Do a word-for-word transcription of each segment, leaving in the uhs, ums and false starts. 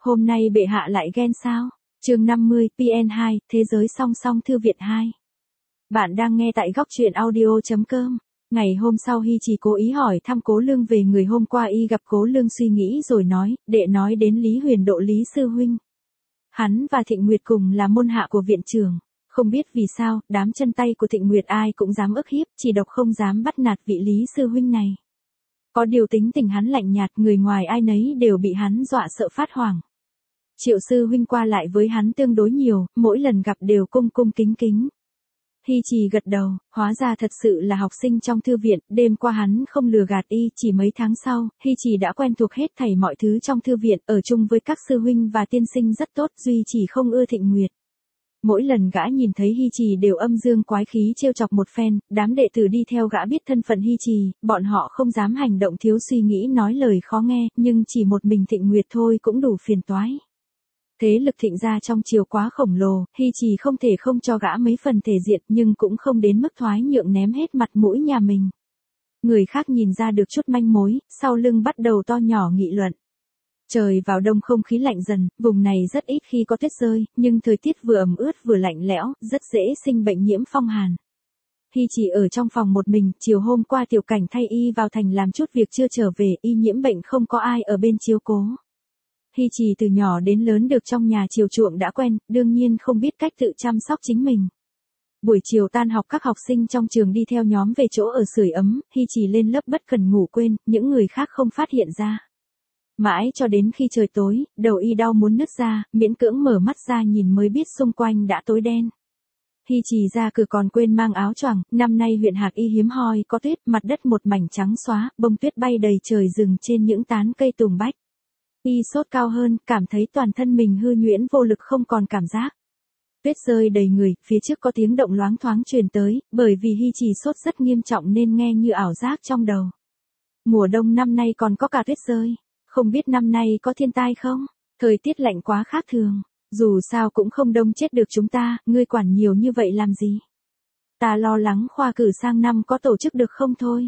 Hôm nay bệ hạ lại ghen sao? Chương năm mươi, pê en hai, Thế giới song song thư viện hai. Bạn đang nghe tại góc truyện audio chấm com. Ngày hôm sau Hi Trì cố ý hỏi thăm Cố Lương về người hôm qua y gặp Cố Lương suy nghĩ rồi nói, đệ nói đến Lý Huyền Độ Lý sư huynh. Hắn và Thịnh Nguyệt cùng là môn hạ của viện trưởng. Không biết vì sao, đám chân tay của Thịnh Nguyệt ai cũng dám ức hiếp, chỉ độc không dám bắt nạt vị Lý sư huynh này. Có điều tính tình hắn lạnh nhạt, người ngoài ai nấy đều bị hắn dọa sợ phát hoảng. Triệu sư huynh qua lại với hắn tương đối nhiều, mỗi lần gặp đều cung cung kính kính. Hi Trì gật đầu, hóa ra thật sự là học sinh trong thư viện, đêm qua hắn không lừa gạt y, chỉ mấy tháng sau, Hi Trì đã quen thuộc hết thảy mọi thứ trong thư viện, ở chung với các sư huynh và tiên sinh rất tốt, duy chỉ không ưa Thịnh Nguyệt. Mỗi lần gã nhìn thấy Hi Trì đều âm dương quái khí trêu chọc một phen, đám đệ tử đi theo gã biết thân phận Hi Trì, bọn họ không dám hành động thiếu suy nghĩ nói lời khó nghe, nhưng chỉ một mình Thịnh Nguyệt thôi cũng đủ phiền toái. Thế lực Thịnh gia trong triều quá khổng lồ, Hi Trì không thể không cho gã mấy phần thể diện nhưng cũng không đến mức thoái nhượng ném hết mặt mũi nhà mình. Người khác nhìn ra được chút manh mối, sau lưng bắt đầu to nhỏ nghị luận. Trời vào đông không khí lạnh dần, vùng này rất ít khi có tuyết rơi, nhưng thời tiết vừa ẩm ướt vừa lạnh lẽo, rất dễ sinh bệnh nhiễm phong hàn. Hi Trì ở trong phòng một mình, chiều hôm qua Tiểu Cảnh thay y vào thành làm chút việc chưa trở về, y nhiễm bệnh không có ai ở bên chiếu cố. Hi Trì từ nhỏ đến lớn được trong nhà chiều chuộng đã quen, đương nhiên không biết cách tự chăm sóc chính mình. Buổi chiều tan học các học sinh trong trường đi theo nhóm về chỗ ở sưởi ấm, Hi Trì lên lớp bất cần ngủ quên, những người khác không phát hiện ra. Mãi cho đến khi trời tối, đầu y đau muốn nứt ra, miễn cưỡng mở mắt ra nhìn mới biết xung quanh đã tối đen. Hi Trì ra cửa còn quên mang áo choàng, năm nay huyện Hạc Y hiếm hoi có tuyết, mặt đất một mảnh trắng xóa, bông tuyết bay đầy trời rừng trên những tán cây tùng bách. Y sốt cao hơn, cảm thấy toàn thân mình hư nhuyễn vô lực không còn cảm giác. Tuyết rơi đầy người, phía trước có tiếng động loáng thoáng truyền tới, bởi vì Hi Trì sốt rất nghiêm trọng nên nghe như ảo giác trong đầu. Mùa đông năm nay còn có cả tuyết rơi. Không biết năm nay có thiên tai không? Thời tiết lạnh quá khác thường. Dù sao cũng không đông chết được chúng ta, ngươi quản nhiều như vậy làm gì? Ta lo lắng khoa cử sang năm có tổ chức được không thôi.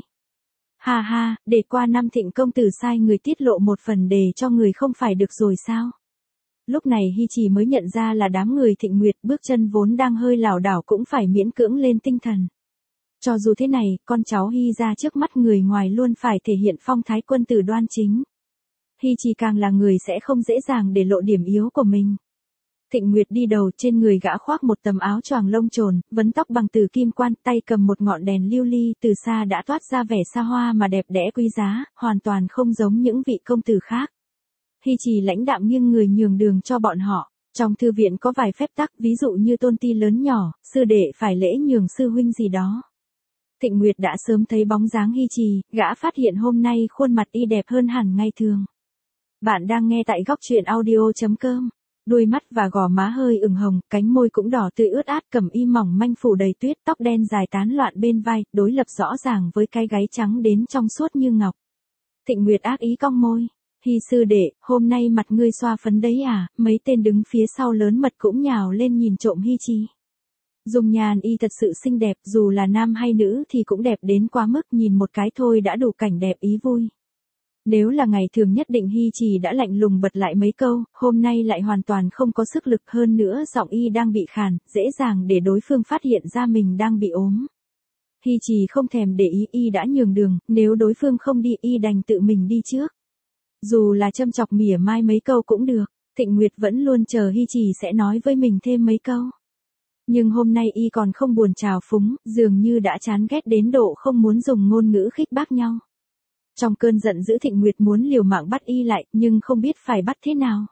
Ha ha, để qua năm Thịnh công tử sai người tiết lộ một phần đề cho người không phải được rồi sao? Lúc này Hi Trì mới nhận ra là đám người Thịnh Nguyệt bước chân vốn đang hơi lảo đảo cũng phải miễn cưỡng lên tinh thần. Cho dù thế này, con cháu Hi ra trước mắt người ngoài luôn phải thể hiện phong thái quân tử đoan chính. Hi Trì càng là người sẽ không dễ dàng để lộ điểm yếu của mình. Thịnh Nguyệt đi đầu, trên người gã khoác một tấm áo choàng lông trồn, vấn tóc bằng từ kim quan, tay cầm một ngọn đèn lưu ly, từ xa đã toát ra vẻ xa hoa mà đẹp đẽ quý giá, hoàn toàn không giống những vị công tử khác. Hi Trì lãnh đạm nghiêng người nhường đường cho bọn họ. Trong thư viện có vài phép tắc, ví dụ như tôn ti lớn nhỏ, sư đệ phải lễ nhường sư huynh gì đó. Thịnh Nguyệt đã sớm thấy bóng dáng Hi Trì, gã phát hiện hôm nay khuôn mặt y đẹp hơn hẳn ngày thường. Bạn đang nghe tại góc truyện audio chấm com. Đuôi mắt và gò má hơi ửng hồng, cánh môi cũng đỏ tươi ướt át, cẩm y mỏng manh phủ đầy tuyết, tóc đen dài tán loạn bên vai, đối lập rõ ràng với cái gáy trắng đến trong suốt như ngọc. Thịnh Nguyệt ác ý cong môi. Hi sư đệ, hôm nay mặt ngươi xoa phấn đấy à? Mấy tên đứng phía sau lớn mật cũng nhào lên nhìn trộm Hi Trì. Dung nhan y thật sự xinh đẹp, dù là nam hay nữ thì cũng đẹp đến quá mức, nhìn một cái thôi đã đủ cảnh đẹp ý vui. Nếu là ngày thường nhất định Hi Trì đã lạnh lùng bật lại mấy câu, hôm nay lại hoàn toàn không có sức lực, hơn nữa giọng y đang bị khàn, dễ dàng để đối phương phát hiện ra mình đang bị ốm. Hi Trì không thèm để ý, y đã nhường đường, nếu đối phương không đi y đành tự mình đi trước. Dù là châm chọc mỉa mai mấy câu cũng được, Thịnh Nguyệt vẫn luôn chờ Hi Trì sẽ nói với mình thêm mấy câu. Nhưng hôm nay y còn không buồn trào phúng, dường như đã chán ghét đến độ không muốn dùng ngôn ngữ khích bác nhau. Trong cơn giận dữ Thịnh Nguyệt muốn liều mạng bắt y lại, nhưng không biết phải bắt thế nào.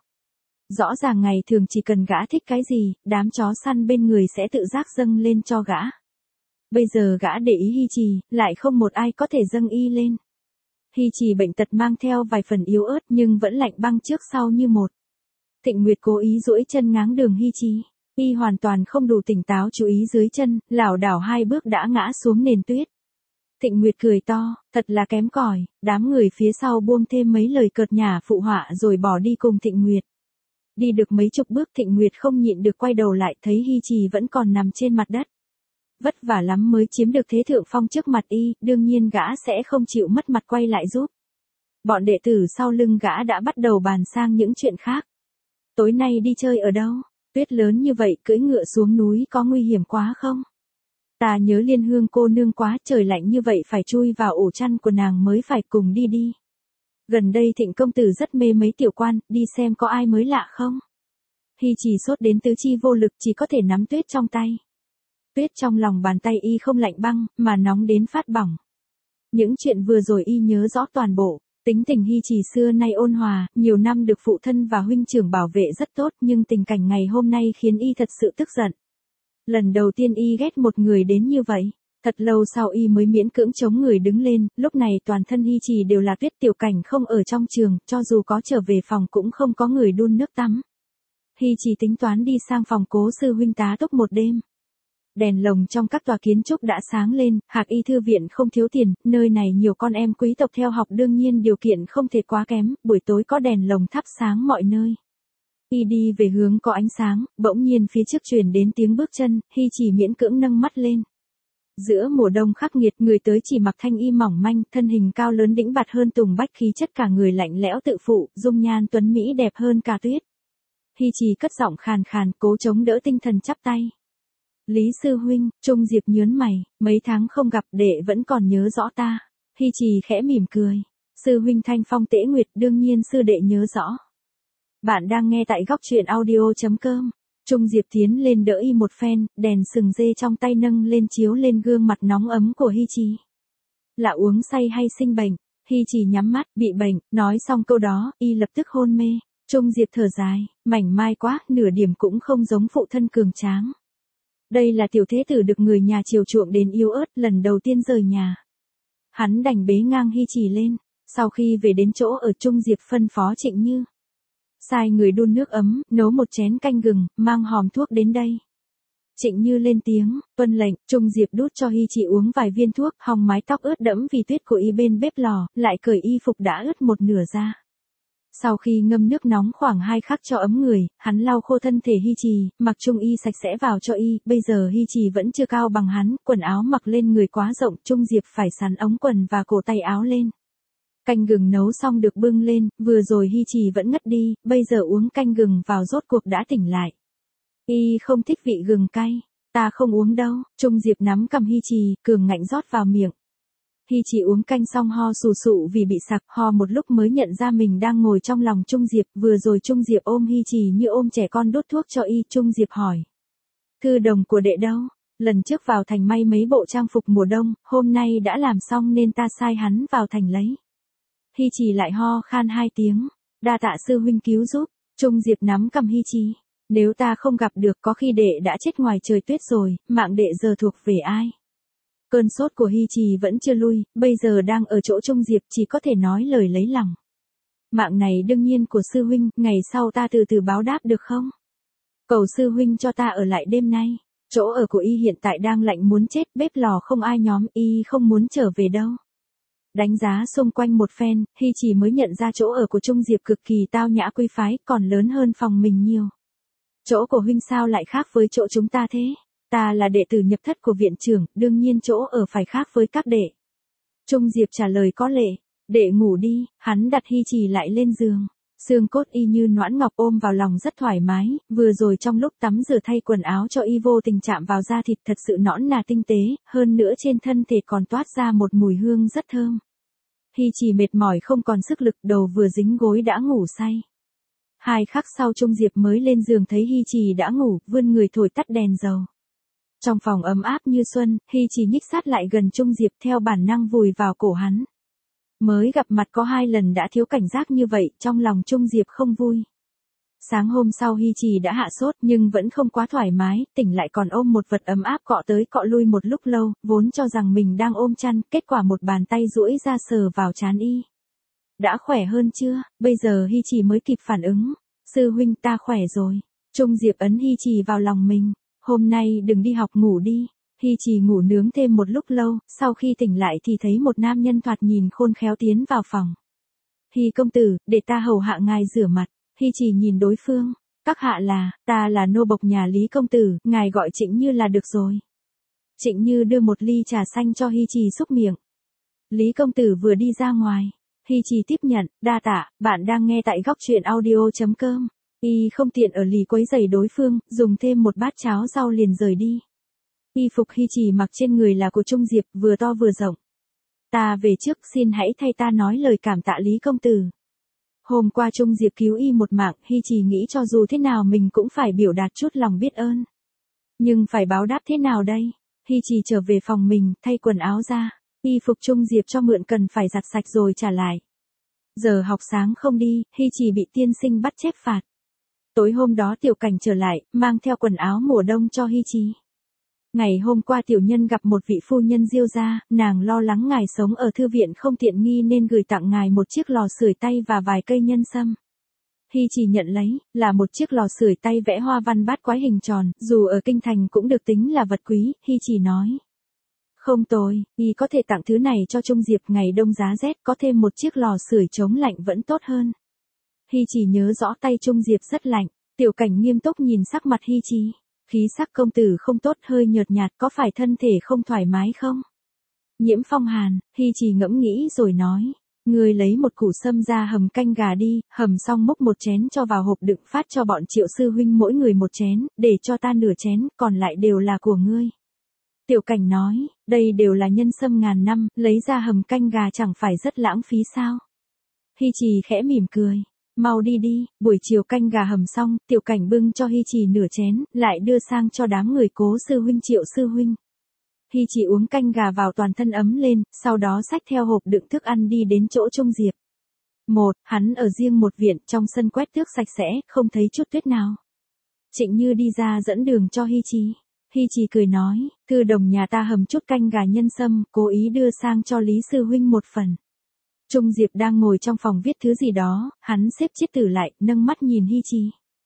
Rõ ràng ngày thường chỉ cần gã thích cái gì, đám chó săn bên người sẽ tự giác dâng lên cho gã. Bây giờ gã để ý Hi Trì, lại không một ai có thể dâng y lên. Hi Trì bệnh tật mang theo vài phần yếu ớt nhưng vẫn lạnh băng trước sau như một. Thịnh Nguyệt cố ý duỗi chân ngáng đường Hi Trì. Y hoàn toàn không đủ tỉnh táo chú ý dưới chân, lảo đảo hai bước đã ngã xuống nền tuyết. Thịnh Nguyệt cười to, thật là kém cỏi, đám người phía sau buông thêm mấy lời cợt nhả phụ họa rồi bỏ đi cùng Thịnh Nguyệt. Đi được mấy chục bước Thịnh Nguyệt không nhịn được quay đầu lại thấy Hi Trì vẫn còn nằm trên mặt đất. Vất vả lắm mới chiếm được thế thượng phong trước mặt y, đương nhiên gã sẽ không chịu mất mặt quay lại giúp. Bọn đệ tử sau lưng gã đã bắt đầu bàn sang những chuyện khác. Tối nay đi chơi ở đâu? Tuyết lớn như vậy cưỡi ngựa xuống núi có nguy hiểm quá không? Ta nhớ Liên Hương cô nương quá, trời lạnh như vậy phải chui vào ổ chăn của nàng mới phải, cùng đi đi. Gần đây Thịnh công tử rất mê mấy tiểu quan, đi xem có ai mới lạ không? Hi Trì sốt đến tứ chi vô lực, chỉ có thể nắm tuyết trong tay. Tuyết trong lòng bàn tay y không lạnh băng, mà nóng đến phát bỏng. Những chuyện vừa rồi y nhớ rõ toàn bộ. Tính tình Hi Trì xưa nay ôn hòa, nhiều năm được phụ thân và huynh trưởng bảo vệ rất tốt, nhưng tình cảnh ngày hôm nay khiến y thật sự tức giận. Lần đầu tiên y ghét một người đến như vậy. Thật lâu sau y mới miễn cưỡng chống người đứng lên, lúc này toàn thân Hi Trì đều là tuyết, Tiểu Cảnh không ở trong trường, cho dù có trở về phòng cũng không có người đun nước tắm. Hi Trì tính toán đi sang phòng Cố sư huynh tá túc một đêm. Đèn lồng trong các tòa kiến trúc đã sáng lên, Hạc Y thư viện không thiếu tiền, nơi này nhiều con em quý tộc theo học, đương nhiên điều kiện không thể quá kém, buổi tối có đèn lồng thắp sáng mọi nơi. Y đi về hướng có ánh sáng, bỗng nhiên phía trước truyền đến tiếng bước chân, Hi Trì miễn cưỡng nâng mắt lên. Giữa mùa đông khắc nghiệt, người tới chỉ mặc thanh y mỏng manh, thân hình cao lớn đĩnh bạt hơn Tùng Bách, khí chất cả người lạnh lẽo tự phụ, dung nhan tuấn mỹ đẹp hơn cả tuyết. Hi Trì cất giọng khàn khàn, cố chống đỡ tinh thần chắp tay. Lý sư huynh, Trung Diệp nhớn mày, mấy tháng không gặp đệ vẫn còn nhớ rõ ta. Hi Trì khẽ mỉm cười. Sư huynh thanh phong tễ nguyệt, đương nhiên sư đệ nhớ rõ. Bạn đang nghe tại góc truyện audio chấm com. Trung Diệp tiến lên đỡ y một phen, đèn sừng dê trong tay nâng lên chiếu lên gương mặt nóng ấm của Hi Trì. Là uống say hay sinh bệnh? Hi Trì nhắm mắt, bị bệnh, nói xong câu đó, y lập tức hôn mê. Trung Diệp thở dài, mảnh mai quá, nửa điểm cũng không giống phụ thân cường tráng. Đây là tiểu thế tử được người nhà chiều chuộng đến yếu ớt, lần đầu tiên rời nhà. Hắn đành bế ngang Hi Trì lên, sau khi về đến chỗ ở, Trung Diệp phân phó Trịnh Như. Sai người đun nước ấm, nấu một chén canh gừng, mang hòm thuốc đến đây. Trịnh Như lên tiếng, tuân lệnh, Trung Diệp đút cho Hi Trì uống vài viên thuốc, hòng mái tóc ướt đẫm vì tuyết của y bên bếp lò, lại cởi y phục đã ướt một nửa ra. Sau khi ngâm nước nóng khoảng hai khắc cho ấm người, hắn lau khô thân thể Hi Trì, mặc trung y sạch sẽ vào cho y, bây giờ Hi Trì vẫn chưa cao bằng hắn, quần áo mặc lên người quá rộng, Trung Diệp phải sắn ống quần và cổ tay áo lên. Canh gừng nấu xong được bưng lên, vừa rồi Hi Trì vẫn ngất đi, bây giờ uống canh gừng vào rốt cuộc đã tỉnh lại. Y không thích vị gừng cay, ta không uống đâu, Trung Diệp nắm cầm Hi Trì, cường ngạnh rót vào miệng. Hi Trì uống canh xong ho sù sụ vì bị sặc, ho một lúc mới nhận ra mình đang ngồi trong lòng Trung Diệp, vừa rồi Trung Diệp ôm Hi Trì như ôm trẻ con đút thuốc cho y, Trung Diệp hỏi. Thư đồng của đệ đâu? Lần trước vào thành may mấy bộ trang phục mùa đông, hôm nay đã làm xong nên ta sai hắn vào thành lấy. Hi Trì lại ho khan hai tiếng, đa tạ sư huynh cứu giúp, Trung Diệp nắm cầm Hi Trì. Nếu ta không gặp được có khi đệ đã chết ngoài trời tuyết rồi, mạng đệ giờ thuộc về ai? Cơn sốt của Hi Trì vẫn chưa lui, bây giờ đang ở chỗ Trung Diệp, chỉ có thể nói lời lấy lòng. Mạng này đương nhiên của sư huynh, ngày sau ta từ từ báo đáp được không? Cầu sư huynh cho ta ở lại đêm nay, chỗ ở của y hiện tại đang lạnh muốn chết, bếp lò không ai nhóm, y không muốn trở về đâu. Đánh giá xung quanh một phen, Hi Trì mới nhận ra chỗ ở của Trung Diệp cực kỳ tao nhã quý phái, còn lớn hơn phòng mình nhiều. Chỗ của huynh sao lại khác với chỗ chúng ta thế? Ta là đệ tử nhập thất của viện trưởng, đương nhiên chỗ ở phải khác với các đệ. Trung Diệp trả lời có lệ, đệ ngủ đi, hắn đặt Hi Trì lại lên giường. Xương cốt y như noãn ngọc ôm vào lòng rất thoải mái, vừa rồi trong lúc tắm rửa thay quần áo cho y vô tình chạm vào da thịt thật sự nõn nà tinh tế, hơn nữa trên thân thể còn toát ra một mùi hương rất thơm. Hi Trì mệt mỏi không còn sức lực, đầu vừa dính gối đã ngủ say. Hai khắc sau Trung Diệp mới lên giường thấy Hi Trì đã ngủ, vươn người thổi tắt đèn dầu. Trong phòng ấm áp như xuân, Hi Trì nhích sát lại gần Trung Diệp theo bản năng vùi vào cổ hắn. Mới gặp mặt có hai lần đã thiếu cảnh giác như vậy, trong lòng Trung Diệp không vui. Sáng hôm sau Hi Trì đã hạ sốt nhưng vẫn không quá thoải mái, tỉnh lại còn ôm một vật ấm áp cọ tới cọ lui một lúc lâu, vốn cho rằng mình đang ôm chăn, kết quả một bàn tay duỗi ra sờ vào trán y. Đã khỏe hơn chưa? Bây giờ Hi Trì mới kịp phản ứng. Sư huynh ta khỏe rồi. Trung Diệp ấn Hi Trì vào lòng mình. Hôm nay đừng đi học, ngủ đi. Hi Trì ngủ nướng thêm một lúc lâu, sau khi tỉnh lại thì thấy một nam nhân thoạt nhìn khôn khéo tiến vào phòng. Hi công tử, để ta hầu hạ ngài rửa mặt. Hi Trì nhìn đối phương. Các hạ là, ta là nô bộc nhà Lý công tử, ngài gọi Trịnh Như là được rồi. Trịnh Như đưa một ly trà xanh cho Hi Trì xúc miệng. Lý công tử vừa đi ra ngoài. Hi Trì tiếp nhận, đa tạ, bạn đang nghe tại góc truyện audio chấm com. Y không tiện ở lì quấy rầy đối phương, dùng thêm một bát cháo rau liền rời đi. Y phục Hy Trì mặc trên người là của Trung Diệp, vừa to vừa rộng. Ta về trước, xin hãy thay ta nói lời cảm tạ Lý công tử. Hôm qua Trung Diệp cứu y một mạng, Hy Trì nghĩ cho dù thế nào mình cũng phải biểu đạt chút lòng biết ơn. Nhưng phải báo đáp thế nào đây? Hy Trì trở về phòng mình, thay quần áo ra. Y phục Trung Diệp cho mượn cần phải giặt sạch rồi trả lại. Giờ học sáng không đi, Hy Trì bị tiên sinh bắt chép phạt. Tối hôm đó Tiểu Cảnh trở lại, mang theo quần áo mùa đông cho Hy Trì. Ngày hôm qua tiểu nhân gặp một vị phu nhân Diêu gia, nàng lo lắng ngài sống ở thư viện không tiện nghi nên gửi tặng ngài một chiếc lò sưởi tay và vài cây nhân sâm. Hy Trì nhận lấy, là một chiếc lò sưởi tay vẽ hoa văn bát quái hình tròn, dù ở kinh thành cũng được tính là vật quý, Hy Trì nói. Không tồi, y có thể tặng thứ này cho Trung Diệp, ngày đông giá rét có thêm một chiếc lò sưởi chống lạnh vẫn tốt hơn. Hy Trì nhớ rõ tay Trung Diệp rất lạnh, Tiểu Cảnh nghiêm túc nhìn sắc mặt Hy Trì. Khí sắc công tử không tốt, hơi nhợt nhạt, có phải thân thể không thoải mái không? Nhiễm Phong hàn, Hy Trì ngẫm nghĩ rồi nói. Ngươi lấy một củ sâm ra hầm canh gà đi, hầm xong múc một chén cho vào hộp đựng phát cho bọn Triệu sư huynh mỗi người một chén, để cho ta nửa chén, còn lại đều là của ngươi. Tiểu Cảnh nói, đây đều là nhân sâm ngàn năm, lấy ra hầm canh gà chẳng phải rất lãng phí sao? Hy Trì khẽ mỉm cười. Mau đi đi, buổi chiều canh gà hầm xong, Tiểu Cảnh bưng cho Hy Trì nửa chén, lại đưa sang cho đám người Cố sư huynh Triệu sư huynh. Hy Trì uống canh gà vào toàn thân ấm lên, sau đó xách theo hộp đựng thức ăn đi đến chỗ Trung Diệp. Một, hắn ở riêng một viện, trong sân quét tước sạch sẽ, không thấy chút tuyết nào. Trịnh Như đi ra dẫn đường cho Hy Trì. Hy Trì cười nói, thư đồng nhà ta hầm chút canh gà nhân sâm, cố ý đưa sang cho Lý sư huynh một phần. Trung Diệp đang ngồi trong phòng viết thứ gì đó, hắn xếp chiếc tử lại, nâng mắt nhìn Hy Trì.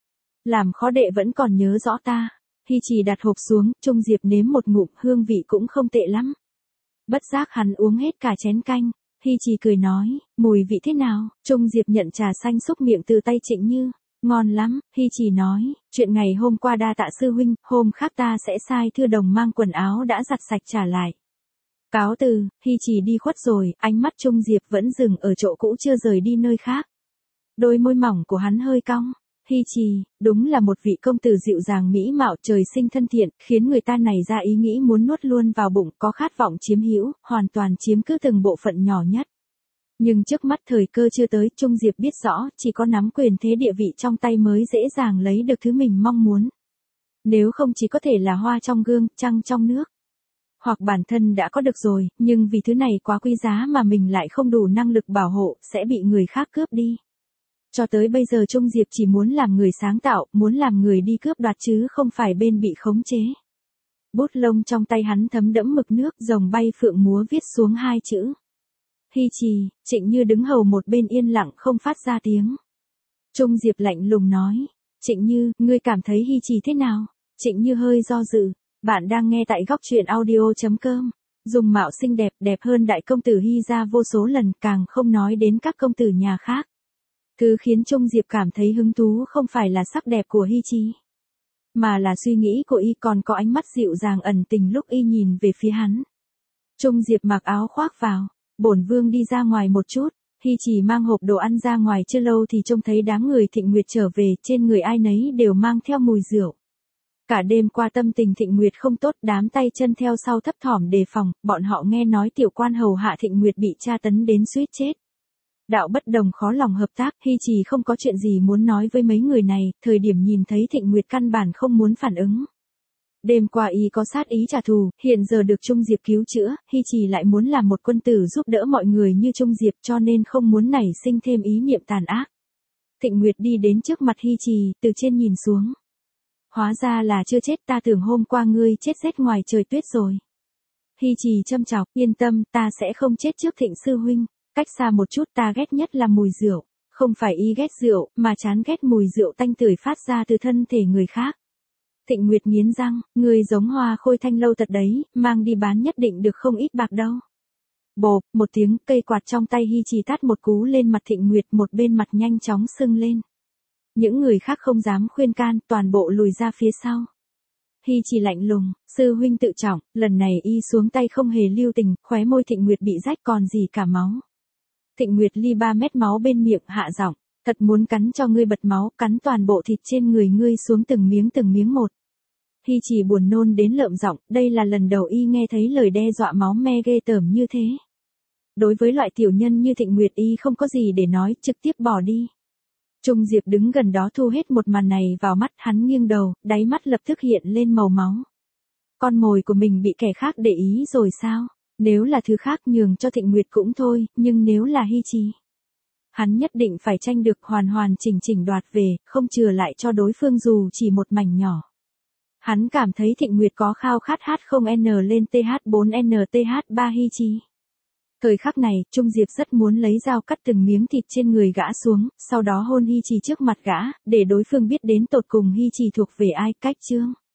Làm khó đệ vẫn còn nhớ rõ ta. Hy Trì đặt hộp xuống, Trung Diệp nếm một ngụm, hương vị cũng không tệ lắm. Bất giác hắn uống hết cả chén canh. Hy Trì cười nói, mùi vị thế nào? Trung Diệp nhận trà xanh xúc miệng từ tay Trịnh Như. Ngon lắm, Hy Trì nói, chuyện ngày hôm qua đa tạ sư huynh, hôm khác ta sẽ sai thư đồng mang quần áo đã giặt sạch trả lại. Cáo từ, Hy Trì đi khuất rồi, ánh mắt Trung Diệp vẫn dừng ở chỗ cũ chưa rời đi nơi khác. Đôi môi mỏng của hắn hơi cong. Hy Trì, đúng là một vị công tử dịu dàng mỹ mạo, trời sinh thân thiện, khiến người ta nảy ra ý nghĩ muốn nuốt luôn vào bụng, có khát vọng chiếm hữu, hoàn toàn chiếm cứ từng bộ phận nhỏ nhất. Nhưng trước mắt thời cơ chưa tới, Trung Diệp biết rõ, chỉ có nắm quyền thế địa vị trong tay mới dễ dàng lấy được thứ mình mong muốn. Nếu không chỉ có thể là hoa trong gương, trăng trong nước. Hoặc bản thân đã có được rồi, nhưng vì thứ này quá quý giá mà mình lại không đủ năng lực bảo hộ, sẽ bị người khác cướp đi. Cho tới bây giờ Trung Diệp chỉ muốn làm người sáng tạo, muốn làm người đi cướp đoạt chứ không phải bên bị khống chế. Bút lông trong tay hắn thấm đẫm mực nước, rồng bay phượng múa viết xuống hai chữ. Hy Trì. Trịnh Như đứng hầu một bên yên lặng không phát ra tiếng. Trung Diệp lạnh lùng nói, Trịnh Như, ngươi cảm thấy Hy Trì thế nào? Trịnh Như hơi do dự. Bạn đang nghe tại góc truyện audio chấm com. Dùng mạo xinh đẹp, đẹp hơn đại công tử Hy gia vô số lần, càng không nói đến các công tử nhà khác. Thứ khiến Trung Diệp cảm thấy hứng thú không phải là sắc đẹp của Hy Trì, mà là suy nghĩ của y, còn có ánh mắt dịu dàng ẩn tình lúc y nhìn về phía hắn. Trung Diệp mặc áo khoác vào, bổn vương đi ra ngoài một chút. Hy Trì mang hộp đồ ăn ra ngoài chưa lâu thì trông thấy đám người Thịnh Nguyệt trở về, trên người ai nấy đều mang theo mùi rượu. Cả đêm qua tâm tình Thịnh Nguyệt không tốt, đám tay chân theo sau thấp thỏm đề phòng, bọn họ nghe nói tiểu quan hầu hạ Thịnh Nguyệt bị tra tấn đến suýt chết. Đạo bất đồng khó lòng hợp tác, Hy Trì không có chuyện gì muốn nói với mấy người này, thời điểm nhìn thấy Thịnh Nguyệt căn bản không muốn phản ứng. Đêm qua y có sát ý trả thù, hiện giờ được Trung Diệp cứu chữa, Hy Trì lại muốn làm một quân tử giúp đỡ mọi người như Trung Diệp, cho nên không muốn nảy sinh thêm ý niệm tàn ác. Thịnh Nguyệt đi đến trước mặt Hy Trì, từ trên nhìn xuống. Hóa ra là chưa chết, ta tưởng hôm qua ngươi chết rét ngoài trời tuyết rồi. Hy Trì châm chọc, yên tâm, ta sẽ không chết trước Thịnh sư huynh. Cách xa một chút, ta ghét nhất là mùi rượu. Không phải y ghét rượu, mà chán ghét mùi rượu tanh tưởi phát ra từ thân thể người khác. Thịnh Nguyệt nghiến răng, ngươi giống hoa khôi thanh lâu thật đấy, mang đi bán nhất định được không ít bạc đâu. Bộp, một tiếng, cây quạt trong tay Hy Trì tát một cú lên mặt Thịnh Nguyệt, một bên mặt nhanh chóng sưng lên. Những người khác không dám khuyên can, toàn bộ lùi ra phía sau. Hy Trì lạnh lùng, sư huynh tự trọng, lần này y xuống tay không hề lưu tình, khóe môi Thịnh Nguyệt bị rách còn gì cả máu. Thịnh Nguyệt ly ba mét máu bên miệng, hạ giọng, Thật muốn cắn cho ngươi bật máu, cắn toàn bộ thịt trên người ngươi xuống từng miếng từng miếng một. Hi Chỉ buồn nôn đến lợm giọng, đây là lần đầu y nghe thấy lời đe dọa máu me ghê tởm như thế. Đối với loại tiểu nhân như Thịnh Nguyệt y không có gì để nói, trực tiếp bỏ đi. Trung Diệp đứng gần đó thu hết một màn này vào mắt, hắn nghiêng đầu, đáy mắt lập tức hiện lên màu máu. Con mồi của mình bị kẻ khác để ý rồi sao? Nếu là thứ khác nhường cho Thịnh Nguyệt cũng thôi, nhưng nếu là Hi Chỉ, hắn nhất định phải tranh được hoàn hoàn chỉnh chỉnh đoạt về, không chừa lại cho đối phương dù chỉ một mảnh nhỏ. Hắn cảm thấy Thịnh Nguyệt có khao khát hát không n lên T H bốn N T H ba Hi Chỉ. Thời khắc này, Trung Diệp rất muốn lấy dao cắt từng miếng thịt trên người gã xuống, sau đó hôn Hi Chỉ trước mặt gã, để đối phương biết đến tột cùng Hi Chỉ thuộc về ai. Cách chương